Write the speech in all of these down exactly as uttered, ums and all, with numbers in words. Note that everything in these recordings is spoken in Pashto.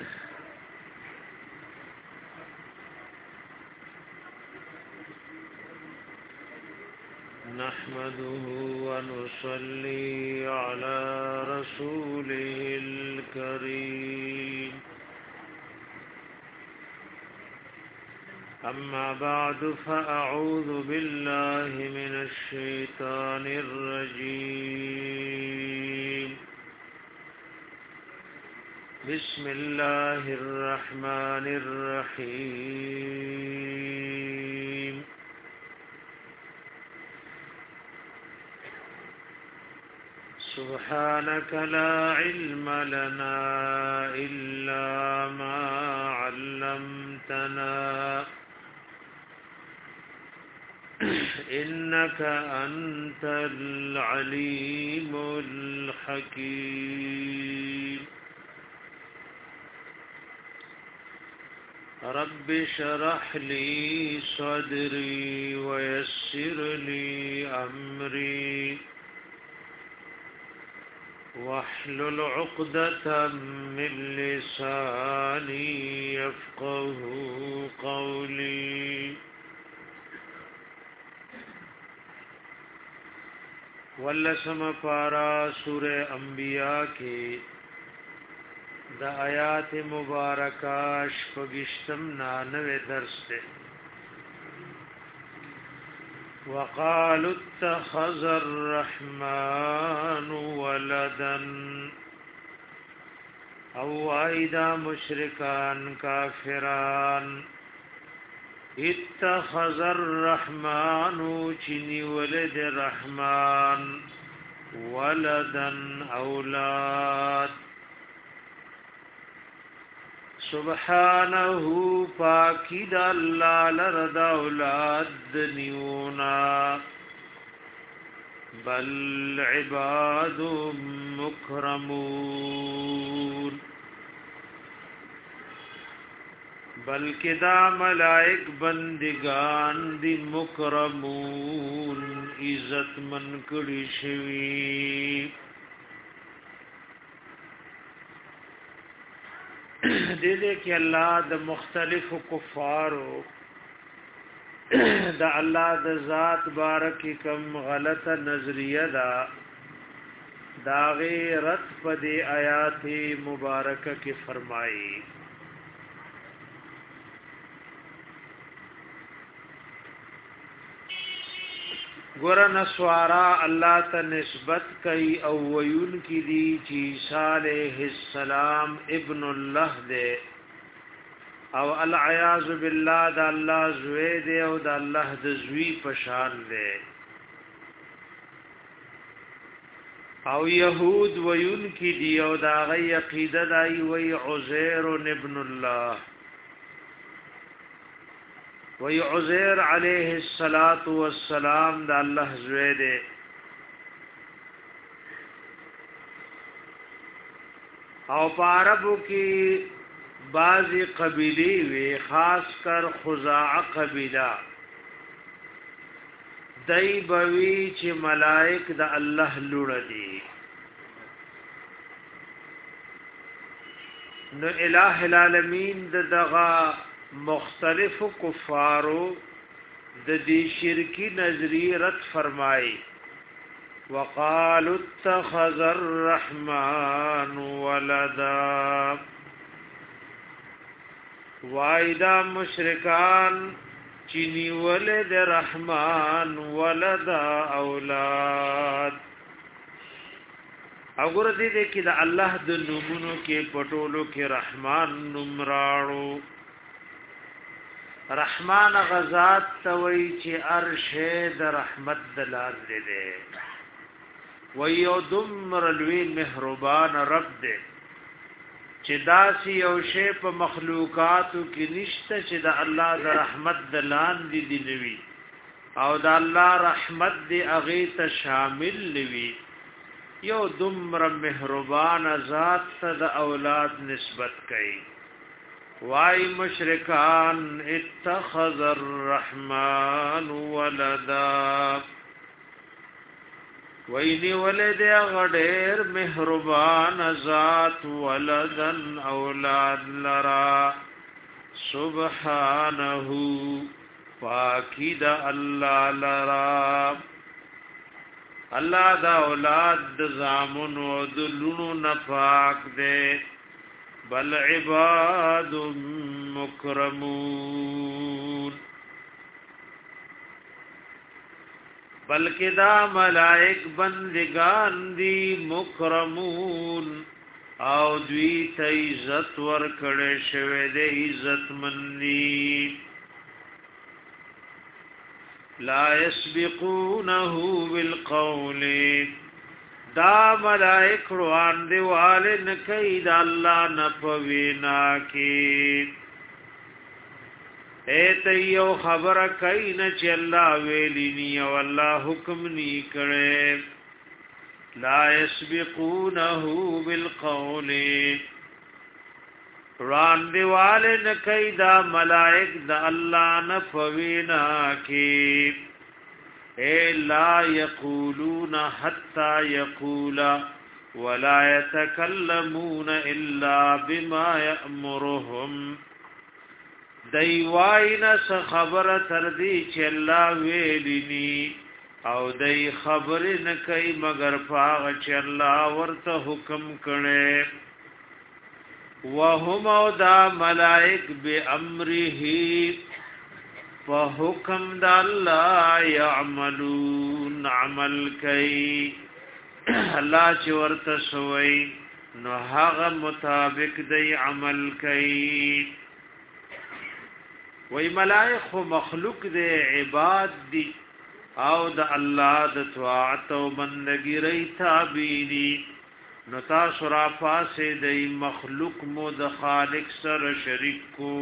نحمده ونصلي على رسوله الكريم أما بعد فأعوذ بالله من الشيطان الرجيم بسم الله الرحمن الرحيم سبحانك لا علم لنا إلا ما علمتنا إنك أنت العليم الحكيم رب شرح لي صدري ويسر لي أمري واحلل عقدة من لساني يفقه قولي ولسم پارا سورہ انبیاء کے دا آیات مبارکہ شپگشتم نانوے درس تے وقالوا اتخذ الرحمن ولدا او ایدا مشرکان کافران اتخذ الرحمن چنی ولد رحمان ولدا اولاد سبحانه پاکی دا اللہ لرد اولاد نیونا بل عباد مکرمون بلکہ دا ملائک بندگان دی مکرمون عزت من کڑی شوی دے دے کہ اللہ دا مختلف کفارو دا اللہ دا ذات بارکی کم غلط نظریہ دا دا غیرت پا دے آیات مبارکہ کی فرمائی گورن سوارا اللہ تا نسبت کئی او ویون کی دی چی عیسیٰ علیہ السلام ابن اللہ دے او العیاذ باللہ دا اللہ زوی دے او دا اللہ دا زوی پشان دے او یہود ویون کی دی او دا غی عقیدہ دائی وی عزیر ابن اللہ وی عزیر علیہ الصلاة والسلام دا اللہ زوی دے او پاربو کی بعضی قبیلی وی خاص کر خزاع قبیلہ دی بوی چی ملائک دا اللہ لوڑ دی نو الہ العالمین دا دغا مختلف کفارو د دې شرکی نظری رد فرمای وقالوا اتخذ الرحمن ولدا وایدا مشرکان چینی ولد رحمان ولدا اولاد اگر دې دې کې د الله د نومونو کې پټولو کې رحمان نمراړو رحمان غزاد توي چې ارشه د رحمت دلال دې ويو دمر لوی مهربان رب دې چې داسي او شی په مخلوقاتو کې نشته چې د الله د رحمت دلان دي دی نوي او د الله رحمت دې اغه ته شامل نوي یو دمر مهربان ذات ته د اولاد نسبت کوي وای مشرکان اتخذ الرحمن ولدا ویني ولد غډیر مهربان ذات ولدن اولاد لرا سبحانه پاکی دا الله لرا الله دا اولاد د زامن او د لونو نفاق دے بل عباد مکرمون بلکې دا ملائک بندگان دی مکرمون او دوی ته عزت ورکړې شوی د عزت مندي لا يسبقونه بالقول دا ملائک روان دی والن کید الله نفوینا کی ایت یو خبر کین چې الله ویلی نی او الله حکم نی کړي لا يسبقونه بالقول روان دی والن کید ملائک د الله نفوینا کی اے لا یقولون حتى یقول ولا يتكلمون الا بما يأمرهم دی واینا س خبر تر دی چې الله ویلنی او دی خبر نه کوي مگر پاغ چې الله ورته حکم کړي وهم او دا ملائک بامره په حکم د الله يعملون عمل کوي الله چې ورته سوی نو هغه مطابق دی عمل کوي وی ملائک مخلوق دی عباد دی او د الله د طاعت او بندګی ری تابع دي نو تاسو را پاسه دی مخلوق مو د خالق سره شریک کو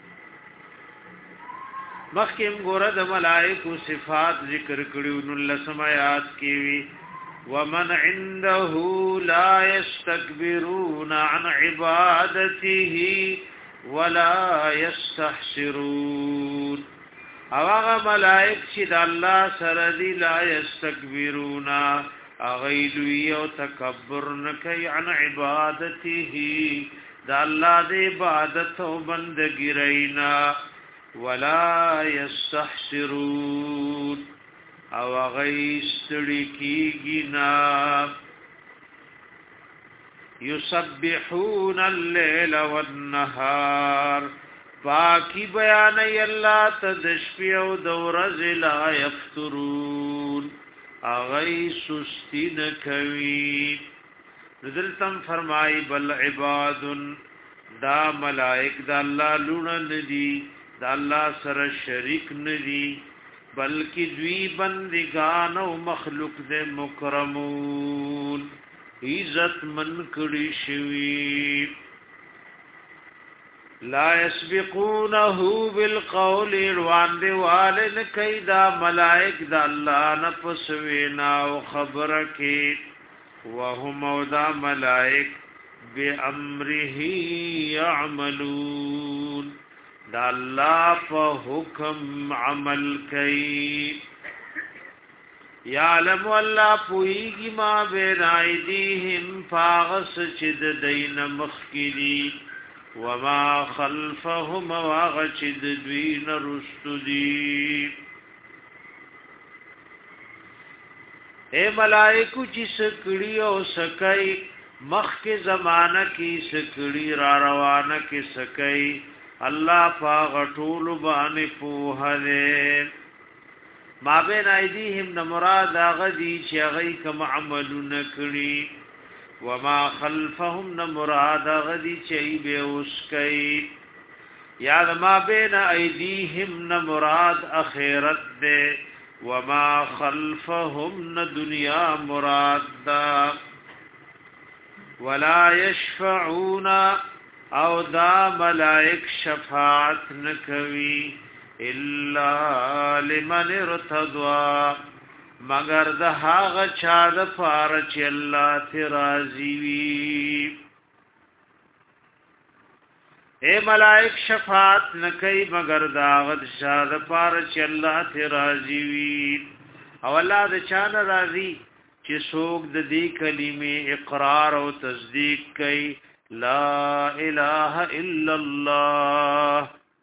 مخکم ګوره د ملائکو صفات ذکر کړیو نو لسمات کی وی ومن عنده لا يستكبرون عن عبادته ولا يستحسرون هغه ملائک چې د الله سره دی لا يستكبرون اغیلوی او تکبر نکي عن عبادته د الله د عبادت او بندګی رینا ولا يستحسرون او غیستړي کیږي نا يسبحون الليل والنهار پاکی بیان الله تدشفی او دورز لا یفترون اغی سستی نکوی نزلتم فرمائی بل عباد دا ملائک دا اللہ لونا ندی دا اللہ سر شریک ندی بلکہ دوی بندگان و مخلوق دے مکرمون عزت من کڑی شوی لا يسبقونه بالقول روان دی والن کیدا ملائک دا اللہ نفس وینا و خبر کی وهم دا ملائک بامره يعملون دا اللہ پا حکم عمل کی یعلم اللہ پوئیگی ما بین آئیدیہم فاغس چد دین مخکلی وما خلفهم واغچد دوین رستدی اے ملائکو چی سکڑی او سکئی مخ کے زمانہ کی سکڑی را روانہ کی سکئی اللہ پاغ طول بانی پوہ دے ما بین ایدیہم نمراد آغدی چی اغی کم عملو نکڑی وما خلفهم نمراد غدی چئی بے اسکئی یاد ما بین ایدیہم نمراد اخیرت دے وما خلفهم دنیا مراد دا ولا یشفعون او دا ملائک شفاعت نکوی الا لمن ارتضوا مگر د هغه چا د پاره چې الله ته راضي وي اے ملائک شفاعت نکي مگر د هغه چا د پاره چې الله ته راضي وي او الله د چا نه راضي چې څوک د دې کلمې اقرار او تصدیق کوي لا اله الا الله.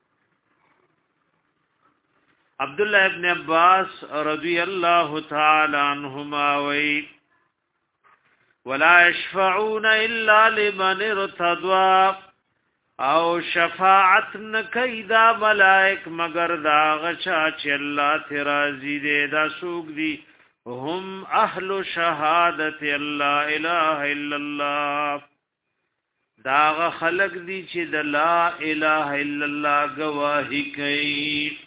عبد الله ابن عباس رضی الله تعالی عنهما وی ولا يشفعون الا لمن ارتضى او شفاعت نکیدا ملائک مگر دا غچا چې الله ته راضي دي. دا سوق دي هم اهل شهادت الله اله الا الله. دا خلق دي چې د لا اله الا الله گواہی کوي.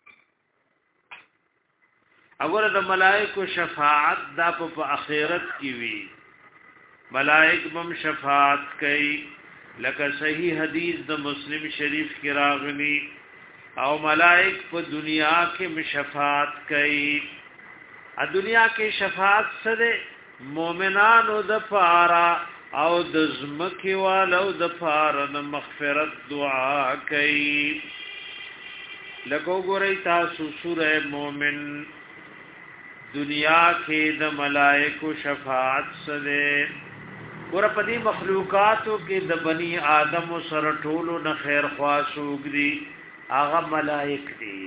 اگر د ملائکو شفاعت دا په اخرت کې وي. ملائک بم شفاعت کوي لکه صحیح حدیث د مسلم شریف کې راغلی او ملائک په دنیا کې شفاعت کوي. ا دنیا کې شفاعت سره مؤمنانو د پاره او د زمکه والو د پاره د مغفرت دعا کوي. لکه ګورئ تاسو سوره مؤمن دنیا کې د ملائکو شفاعت سره ګور په دې مخلوقاتو کې د بنی آدم سره ټولو نه خیر خواصوګ دي هغه ملائک دي.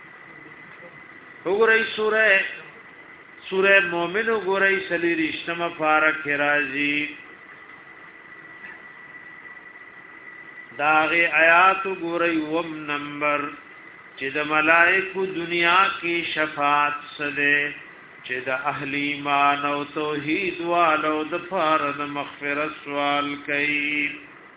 وګورئ سوره سوره مؤمن وګورئ سلی رښتما فارق راځي داغه آیات وګورئ وم نمبر چې د ملائکو دنیا کې شفاعت سره چې د اهل ایمان او توحید والو د فرض مغفرت سوال کوي.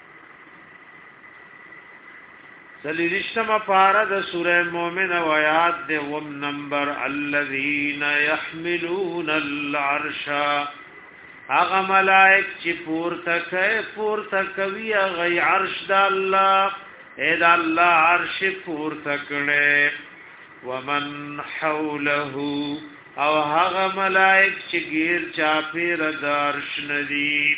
سلیریشتما پارا د سوره مومن و آیات د وم نمبر الذین یحملون العرش هغه ملائک چې پورته کوي پورته کوي هغه عرش د الله اې د الله عرش پورته کړي ومن حوله او هغه ملائک چې غیر چاپیر دارش ندی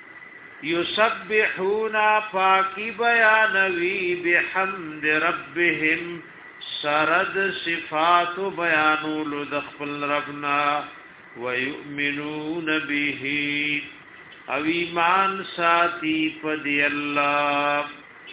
یسبحون پاکی بیانوی بحمد ربهم سرد صفات بیانولو دخپل ربنا ویؤمنون به او ایمان ساتی پدی اللہ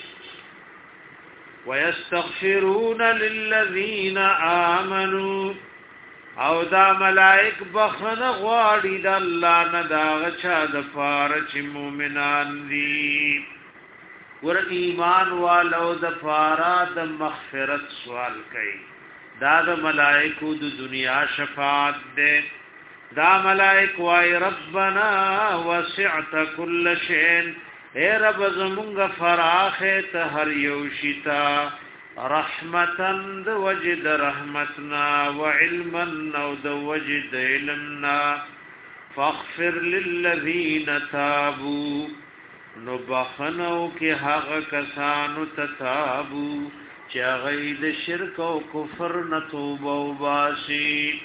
ویستغفرون للذین آمنوا او دا ملائک بخنه غواړي د الله نه دا غچا د فارچ مومنان دي. ور ایمان والو د فارا د مغفرت سوال کوي. دا د ملائکو د دنیا شفاعت ده. دا ملائک وای ربنا وسعت كل شيء اے رب زمونږ فراخه ته هر یو شتا رحمتن د وجد رحمتنا وعلما او د وجد علمنا فاغفر للذین تابوا نبخنو کی حق کسانو تتابو چا غید شرک و کفر نتوبو باسی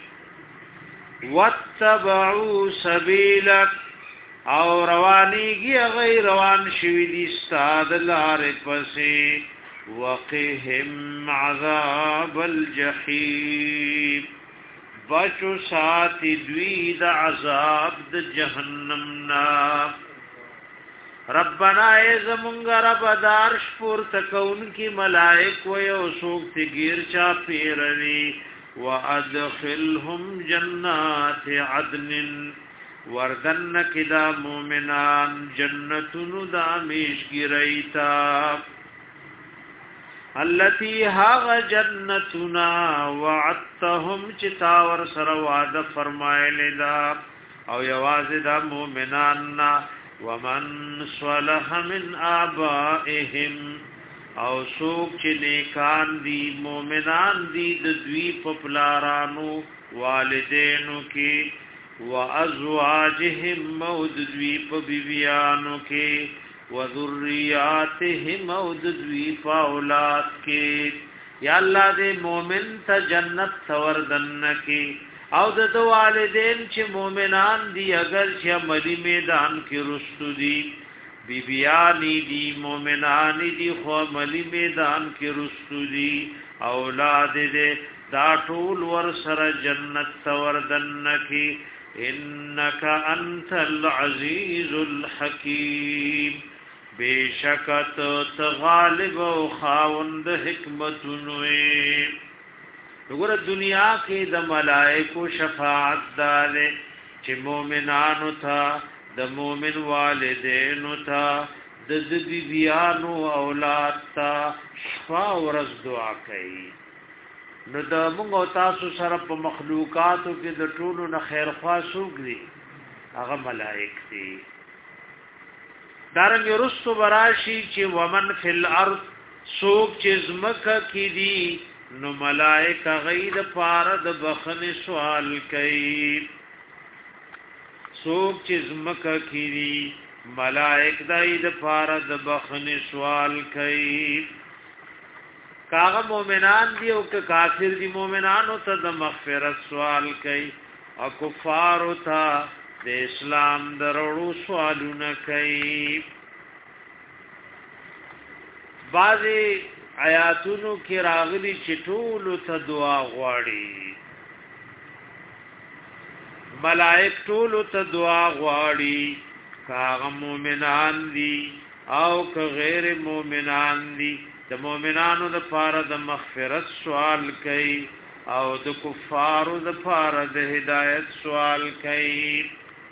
واتبعو سبیلک او روانیگی غیر روان شویدی استاد لار پسی وقهم عذاب الجحیم بچو ساتی دوی دا عذاب دا جہنمنا ربنا اے زمونگا رب دارش پور تکون کی ملائک ویو سوکتی گیر چا پیروی وادخلهم جنات عدن وردن کدا مومنان جنتن دامیش گریتا التي هاغ جنتنا وعدتهم چتاور سر وعد فرمائل دا او یواز دا مومناننا ومن صلح من آبائهم او سوک چی نیکان دی مومنان دی دوی پپلارانو والدینو کی و ازواجهم مود دوی پبیویانو کی وذریاتهم او دوی فاولاد کی یا اللہ دے مومن تا جنت توردن کی او د والدین چې مومنان دی اگر چې عملی میدان کې رستو دی بیبیانی دی مومنان دی خو عملی میدان کې رستو دی اولاد دې دا ټول ور سره جنت توردن کی انك انت العزيز الحكيم بشکت تغالب او خاوند حکمتونو وګوره دنیا کې د ملائکو شفاعت داله چې مؤمنانو ته د مؤمن والدینو ته د دې بیانو اولاد ته شفا ورځ دعا کوي نو د موږ تاسو سره په مخلوقاتو کې د ټولو نه خیر خوا سوق دي هغه ملائک دي دارنګ رسو براشي چې ومن فی الارض سوق چې زمکه کې دي نو ملائک غید پارد بخن سوال کوي سوق چې زمکه کې دي ملائک داید پارد بخن سوال کوي کاغه مومنان دی او که کافر دی مومنانو ته د مغفرت سوال کوي او کفار ته د اسلام درړو سوالونه کوي بعضی آیاتونو کې راغلي چې ټول ته دعا غواړي ملائک ټول ته دعا غواړي کاغه مومنان دي او که غیر مومنان دي د مومنانو د پاره د مغفرت سوال کوي او د کفارو د پاره د هدایت سوال کوي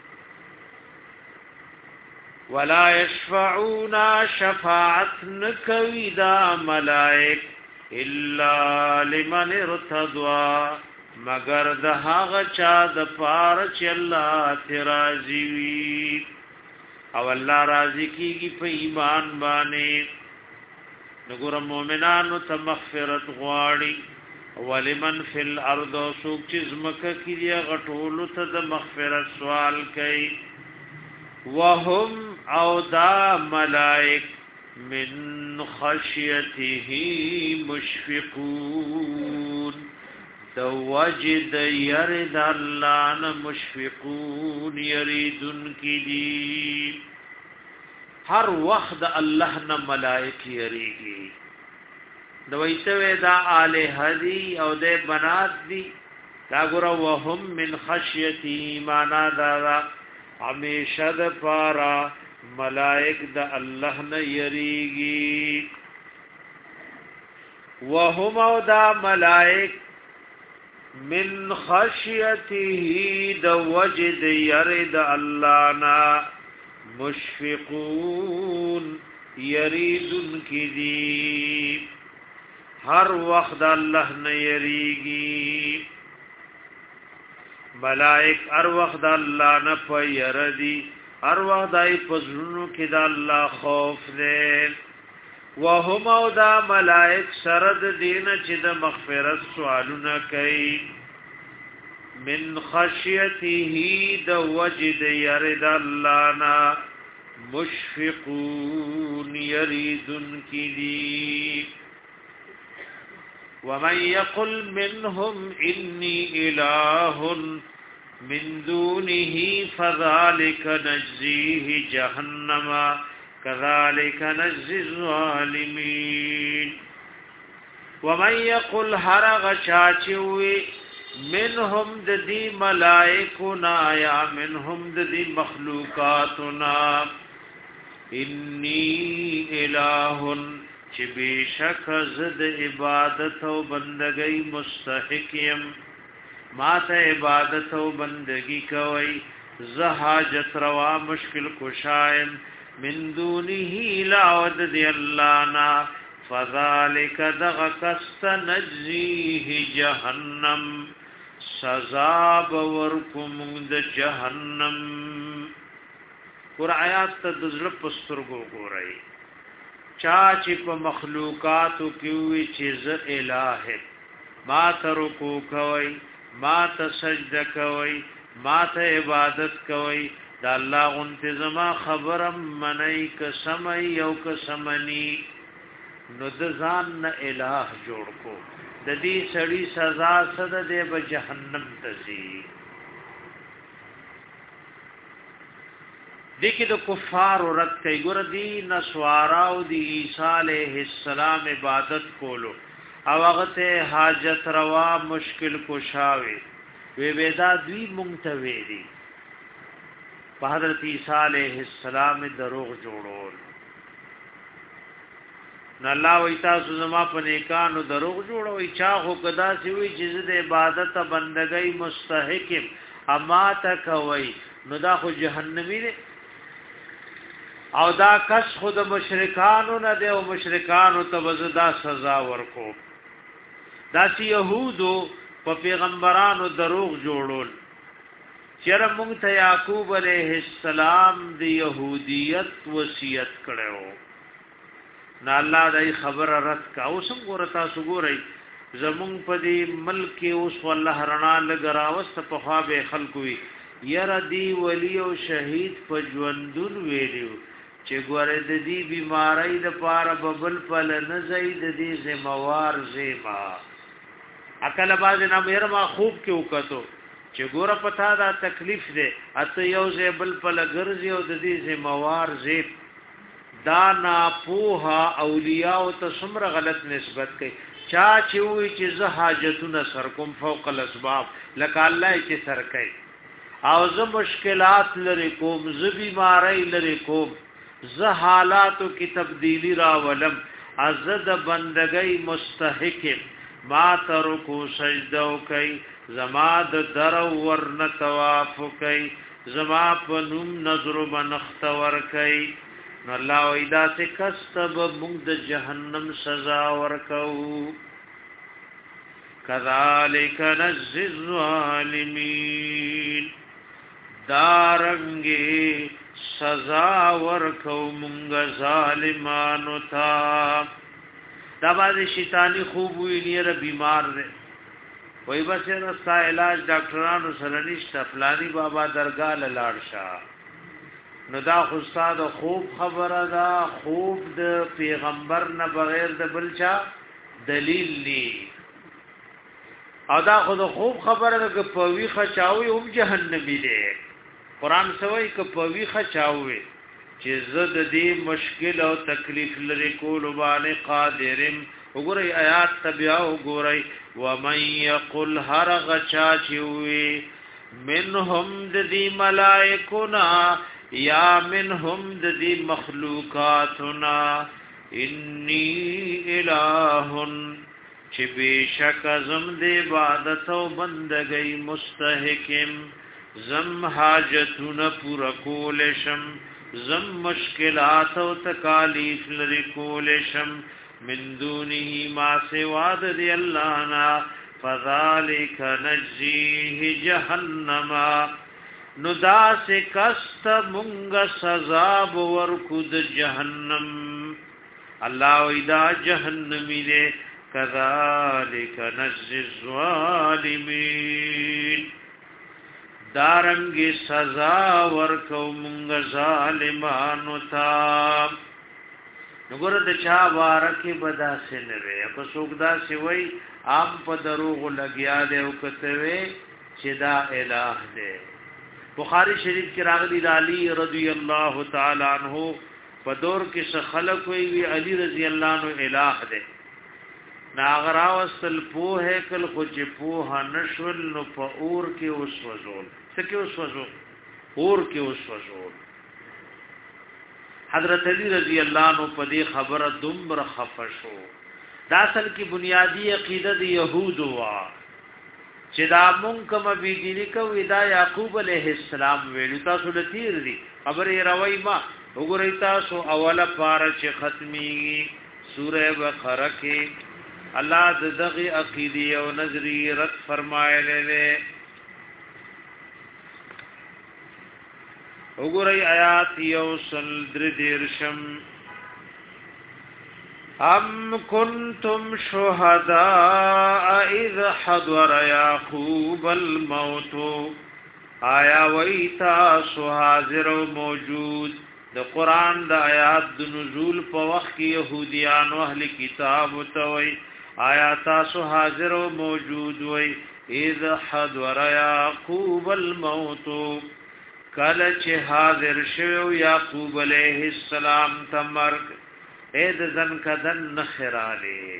ولا يشفعون شفاعت نکوي دا ملائک الا لمن ارتضى مگر د هغه چا د پاره چې الله تراضي وي او الله راضي کیږي په ایمان باندې نګور مومنانو ته مغفرت غواړي ولمن فی الارض سوق چې زمکه کې دی غټولو ته د مغفرت سوال کوي وهم او دا ملائک من خشیته مشفقون دو وجد یرد اللان مشفقون یریدن کی دی هر وخت الله نه ملائک یریږي دویته دا الہ دی او د بنات دی دا ګور وهم من خشیته معنا دا همیشه د پارا ملائک د الله نه یریږي وهم او دا ملائک من خشیته د وجد یرد الله نا مشفقون یریدن کی دی هر وخت الله نه یریږي ملائک هر وخت الله نه پیردي هر وخت دای پزړونو کې د الله خوف دې وهم او دا ملائک سرد دین چې د مغفرت سوالونه کوي من خشیته د وجد یرد الله نا مشفقون یریدن کی دی ومن يقل منهم إني إله من دونه فذلك نجزيه جهنم كذلك نجزي الظالمين ومن يقل هرغ چاچوي منهم ددي ملائكنا يا منهم ددي مخلوقاتنا إني إله چې بشک زد عبادت او بندګۍ مستحق يم ما ته عبادت او بندګۍ کوي زه حاجت روا مشکل کشایم من دونه لا ود دی الله نا فذلک دغکست نجزیه جهنم سزا ورکم د جهنم ور آیات ته د زړه پسترګو ګورئ چا چې په مخلوقاتو کې وي چې ز الہ ما ته رکوع کوي ما ته سجده کوي ما ته عبادت کوي دا الله غنته زما خبرم منای ک سمای یو ک سمنی نو د ځان نه الہ جوړ کو د دې سړی سزا صد دې به جهنم ته ځي دیکې د کفار رد کوي ګور دی نسوارا او دی عیسی علیہ السلام عبادت کولو او هغه ته حاجت روا مشکل کشاوي وی ودا دوی مونږ ته ویلي په حضرت عیسی علیه السلام دروغ جوړول. نو الله وی تاسو زما په نیکانو دروغ جوړوي. چا خو کدا سی وی چې د عبادت بندګۍ مستحق اما تا کوي نو دا خو جهنمی دی او دا کس خود مشرکانو نه دی او مشرکانو ته وزدا سزا ورکو. دا سی یهودو په پیغمبرانو دروغ جوړول. چیرې موږ ته یعقوب علیه السلام د يهودیت وصیت کړو نه الله دای خبر رات کا اوس ګور تاسو ګورئ زمون په دې ملک اوس والله رڼا لګراوست په خواب خلقوي ير دی ولی او شهید په ژوندون ویلو چې ګوره د دې بیماری د پاره ببل پل نه زید دې زموار زما اکل باز نه مېر ما خوب کې وکړو چې ګوره پتا دا تکلیف ده اته یو زبل پل ګرځي او د دې زموار زیب دا ناپوها اولیاء او ته څومره غلط نسبت کوي. چا چې وي چې زه حاجتونه سر کوم فوق الاسباب لکه الله چې سر کوي او زه مشکلات لري کوم زه بیماری لري کوم زه حالاتو کې تبدیلی را ولم عزت بندګۍ مستحق ما ترکو سجدو کوي زما د درو ورن طواف کوي زما په نوم نظر منخت ور کوي نو الله ویدا سے کسب موږ د جهنم سزا ورکو. کذالک نجزی الظالمین دارنګي سزا ورکو موږ ظالمانو ته. دا باندې شیطانی خوب ویني بیمار دی وای بس رستا علاج ډاکټرانو سره نشته فلانی بابا درگاه لاړ شه نو دا خو استاد خوب خبره دا خوب د پیغمبر نه بغیر د بلچا دلیل ني او دا خو د خوب خبره ده په وی خچاوي هم جهنمی دی. قران سوي ک په وی خچاوي چې زد دې مشکل او تکلیف لري کول باندې قادرم. وګورئ آیات تبیا وګورئ ومن یقل هر غچا چوي منهم د دې ملائکونا یا منهم د دې مخلوقاتنا انی الہ چې بشک زم د عبادت او بندګۍ مستحقم زم حاجتونه پورا کول شم زم مشکلات او تکالیف لري کول شم من دونه ما سوا د الله نا فذلک نجزیه جهنم نو دا سے کست منگ سزا ورکو د جہنم. اللہ ویدا جہنمی دے کذالک نجزی الظالمین دارنگ سزا ورکو منگ ظالمانو تا. نگور د چا بارکی بدا سے نوے اپا سوکدا سے وی عام پا دروغ لگیا دے وکتوے چدا الہ دے. بخاری شریف کی راغلی علی رضی اللہ تعالی عنہ په دور کې څه خلق وی علی رضی الله عنه الہ دے ناغرا وصل په کل خو چې په نشول نو په اور کې اوس وزول څه کې اوس وزول اور کې اوس وزول. حضرت علی رضی الله عنه په دې خبره دومره خفشو. دا اصل کې بنیادی عقیده د يهودو وا چې دا مونږ کوم بي ديني کوي دا يعقوب عليه السلام ویلو تاسو لتیر دي خبره روي ما وګورئ تاسو اوله پار چې ختمي سوره بقره کې الله د دغه عقیده او نظری رد فرمایله. وګورئ آیات یو سل در دیرشم ام کنتم شهداء اذ حضر یعقوب الموت آیا ویتا سو حاضر و موجود د قران د آیات د نزول په وخت کې يهوديان او اهل کتاب توي آیا تاسو حاضر و موجود وي اذ حضر یعقوب الموت کله چې حاضر شو یعقوب علیہ السلام تمرګ اې د ځن کدن نخراله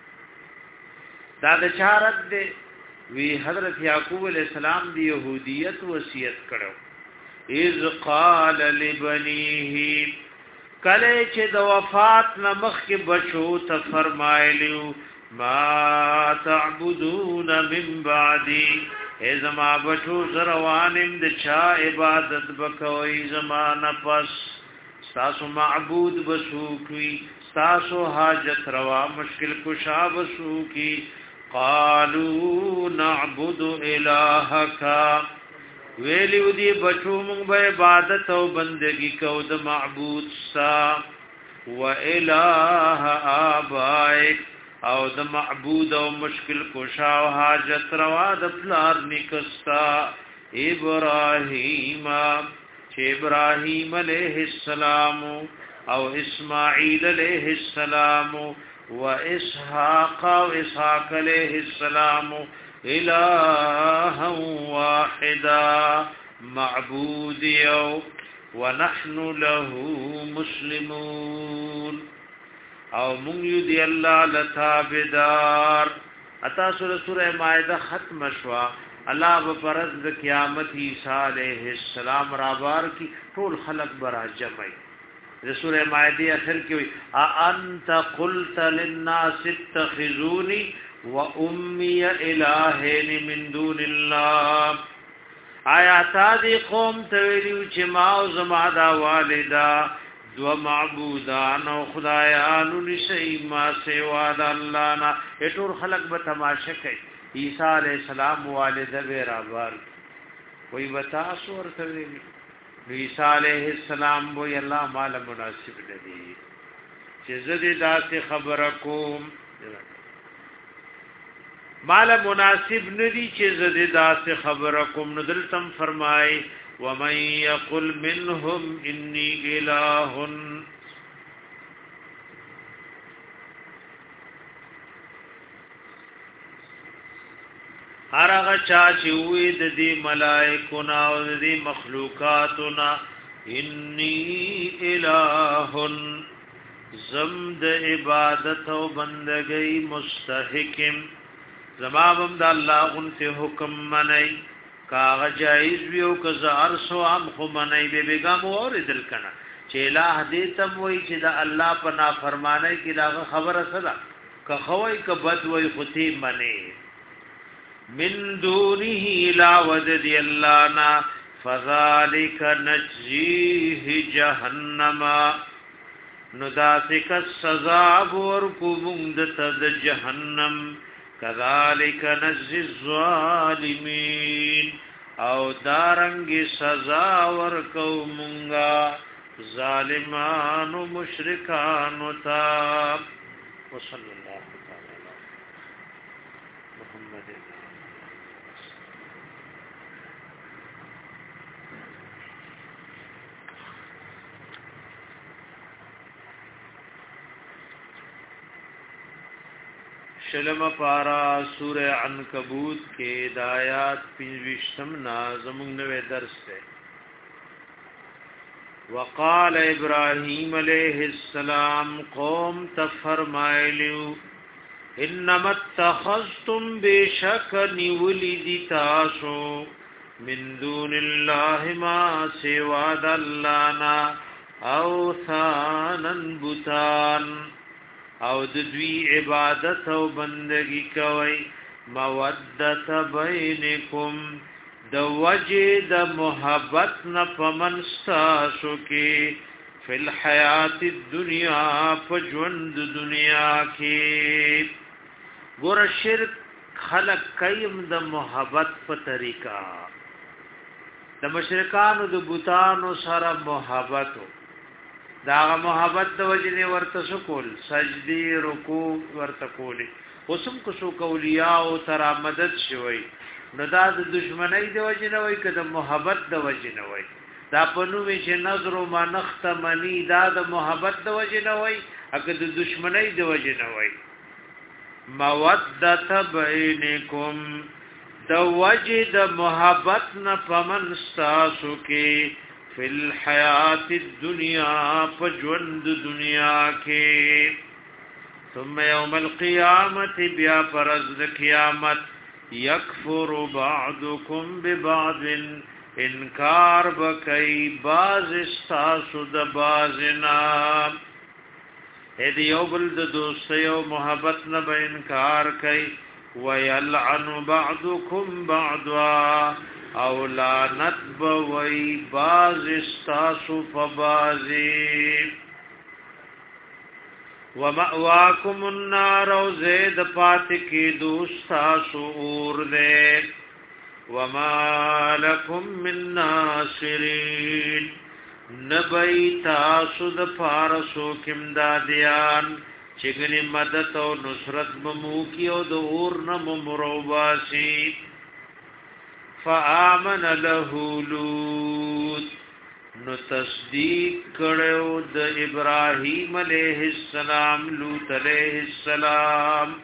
دا د چارت دی وی حضرت یعقوب علیہ السلام دی يهودیت وصیت کړو اذ قال لبنيه کله چې د وفات نمخ کې بچو ته فرمایلیو ما تعبدون من بعدي ای زما بچو زروانم د چا عبادت بکوي زمانه پس تاسو معبود بسوکی تاسو حاجت روا مشکل کشا بسوکی قالوا نعبد الهک ویلیو دی بچو مونږ به عبادت او بندگی کو د معبود سا و اله آبائک او د معبود او مشکل کشا او حاجت روا د پلار نکستا ابراهیم چې ابراهیم علیہ السلام او اسماعیل علیہ السلام و اسحاق او اسحاق علیہ السلام الہ واحدا معبود یو ونحن له مسلمون او مونږ یو دی الله لتابدار اتا سوره سوره مائده ختم شوا الله په پرز د قیامت عیسی علیہ السلام را بار کی ټول خلق برا جمعي د سوره مائده اخر کې وي انت قلت للناس اتخذوني وامي الهين من دون الله آیات دې قوم ته ویلو چې ما او زما دا والدا دو معبودان او خدایانو نشي ما سوا د الله نه ټول خلق به تماشا کوي عیسی علیہ السلام والده به رابر کوئی وتا سور کوي عیسی علیہ السلام وو الله مال مناسب ندي چې زدي داسې خبره کوم مال مناسب ندی چې زدي داسې خبره کوم ندل تم فرمای ومن يقل منهم اني اله هرغه چا چې وې د دې ملائکو نا او د دې مخلوقاتو نا اني اله زمد عبادت او بندګۍ مستحقم زمام د الله غنته حکم منای کاغه جایز ویو که زار سو ام خو منای به بیګم اور دل کنا چې الہ دې تم وای چې د الله په نافرمانی کې دا خبره صدا که خوای که بد وای ختی منی من دونه لا ودد الله نا فذلك نجزيه جهنم نداسک سزا ورکو مند تد جهنم کذالک نجزی الظالمین او دارنگی سزا ورکو منگا ظالمان و مشرکان تا وصلی اللہ تعالی محمد شلم پارا سورہ عنکبوت کے دایات پنجوشتم نازم نوے درس ہے وقال ابراہیم علیہ السلام قوم تفرمائلیو انما اتخذتم بشک نیولی تاسو من دون اللہ ما سواد اللانا اوثانا بوتان او د دوی عبادت او بندگی کوي مودت بینکم د وجه د محبت نه پمنستاسو کې فل حیات الدنیا پجوند دنیا کې ګور شرک خلق کیم د محبت په طریقہ د مشرکانو د بوتانو سره محبتو دا محبت د وجنه ورته سکول سجدي رکوع ورته کولی اوسم کو سو کولیاء او تر مدد شوی نو دا د دشمنی د وجنه وای کده محبت د وجنه وای دا پنو وی چې نظر ما نختمنی دا د محبت د وجنه وای اګه د دشمنی د وجنه وای مودت بینکم د وجه د محبت نه پمن تاسو کې فی الحیات الدنیا پجوند دنیا کے ثم یوم القیامت بیا پرز قیامت یکفر بعضکم ببعض انکار بکئی باز استاسو د بازنا هدی یو بل د دوستی او محبت نه به انکار کئی ویلعن بعضکم بعضا او لعنت بوئی باز استاسو فبازی ومأواکم النار او زید پات کی دوستاسو اور دے وما لکم من ناصرین نبی تاسو د پارسو کم دادیان چگنی مدد او نصرت بموکی او د اور نم مروباسی فآمن له لوط نو تصدیق کړو د ابراهیم علیہ السلام لوط علیہ السلام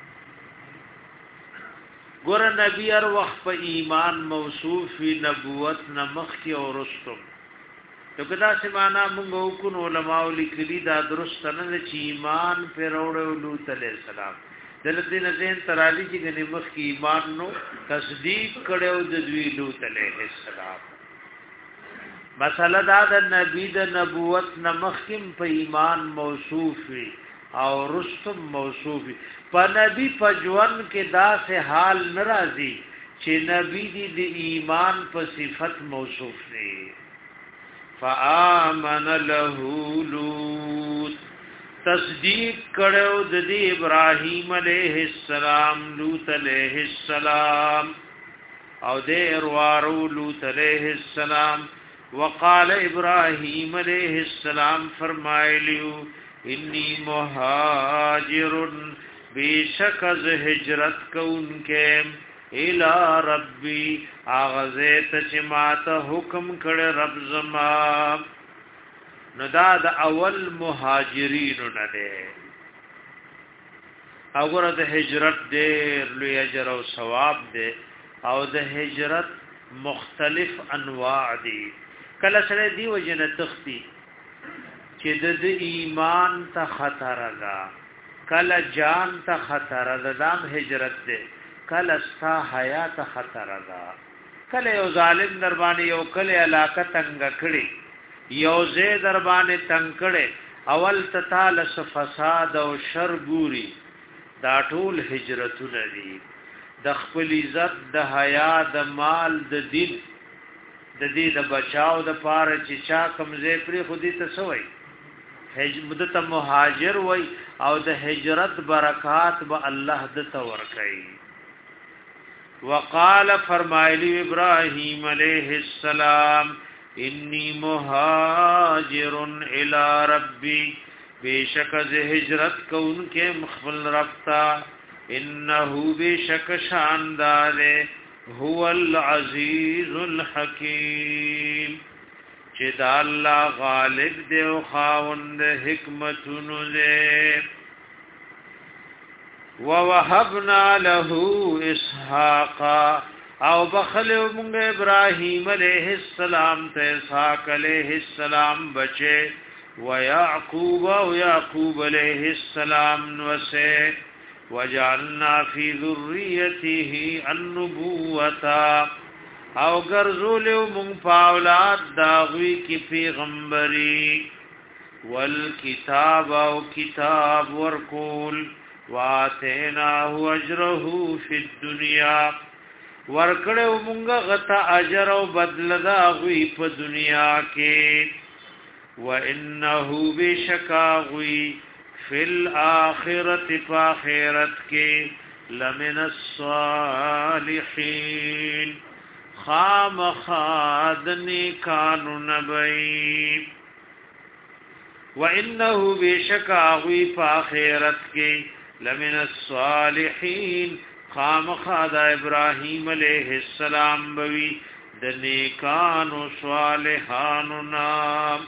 ګور نبی ار وخت په ایمان موصوف وی نبوت نمخ کی او رستم تو کدا سمانا موږ کو علماء لیکلي دا درست نه چې ایمان پر وروړو لوط علیہ السلام دلته نه زین ترالی چې غنی مخ کی ایمان نو تصدیق کړو د دوی لوط علیہ السلام مساله دا د نبی د نبوت نمخیم په ایمان موصوف وي او رستم موصوف وي په نبی په ژوند کې دا سه حال ناراضي چې نبی دی د ایمان په صفت موصوف دی فآمن له لوط تصدیق کړو د ابراهیم علیہ السلام لوط علیہ السلام او د اروارو لوط علیہ السلام وقال ابراهيم عليه السلام فرمایلیو انی مهاجر بیشک از هجرت کونکم الى ربی اغزیت چمات حکم کړه رب زما ندا د اول مهاجرین نه ده اوګره د هجرت ډېر لوی اجر او ثواب ده او د هجرت مختلف انواع دي کله سره دی وجنه تختی چې د ایمان ته خطر را کله جان ته خطر را دام هجرت ده کله ستا حیات خطر را کله یو ظالم در باندې یو کله علاقه تنگ کړي یو زه در باندې تنگ کړي اول تتال فساد او شر ګوري دا ټول هجرتونه دي د خپل عزت د حیا د مال د دین د دې د بچاو د پاره چې چا کمزې پری خودي ته سوې هج مدت مهاجر وای او د هجرت برکات به الله د تور کوي وقال فرمایلی ابراهیم علیہ السلام انی مهاجر الی ربی بیشک از هجرت کون کے مخبل رفتا انه بیشک شاندار هو العزیز الحکیم چې دا الله غالب دی او خاوند حکمتونو دی ووهبنا له اسحاق او بخلو مونږ ابراهیم علیہ السلام ته اسحاق علیہ السلام بچے ويعقوب او يعقوب علیہ السلام نوسه وجعلنا فی ذریته النبوة او ګرځولیو مونږ په اولاد داوی کی پیغمبري والکتاب او کتاب ورکول واتیناه اجره فی الدنیا ورکړو مونږ غته اجر او بدل داوی په دنیا کې وانه بشکاوی فی الاخرت فاخرت کی لمن الصالحین خام خادنی کانو نبی وانه بشکاوی فاخرت کی لمن الصالحین خام خاد ابراہیم علیہ السلام بوی د نیکانو صالحانو نام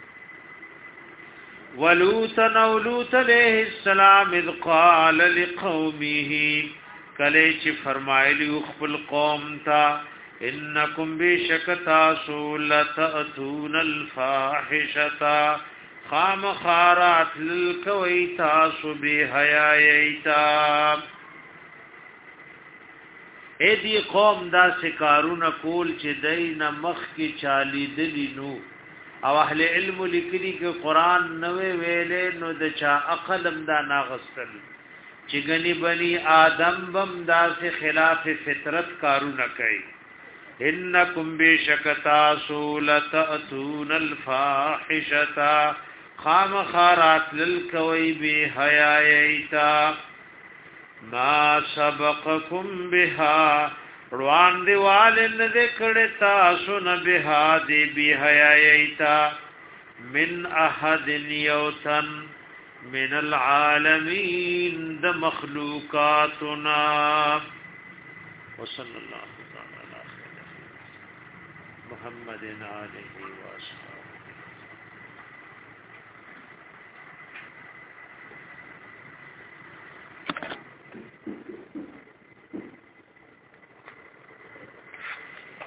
ولوط نولوط علیہ السلام اذ قال لقومه کله چې فرمایلی خپل قوم تا انکم بشکتا سولتاتون الفاحشتا خام خارات للکوی تاسو بی حیایتا اې دی قوم دا سکارونه کول چې دین مخ کې چالی دلی نو او اهل علم لیکلي کې قران نوې ویلې نو د چا عقل هم دا ناغستل چې غني بني آدم بم دا سے خلاف فطرت کارونه کوي انکم بشکتا سولتاتون الفاحشتا خام خارات للکوي بحیایتا ما سبقکم بها روان دیوال نه کړه تاسو نه به دی بهایتا من احد یوتن من العالمین د مخلوقاتنا وصلی الله تعالی علی محمد علیه و اصحابہ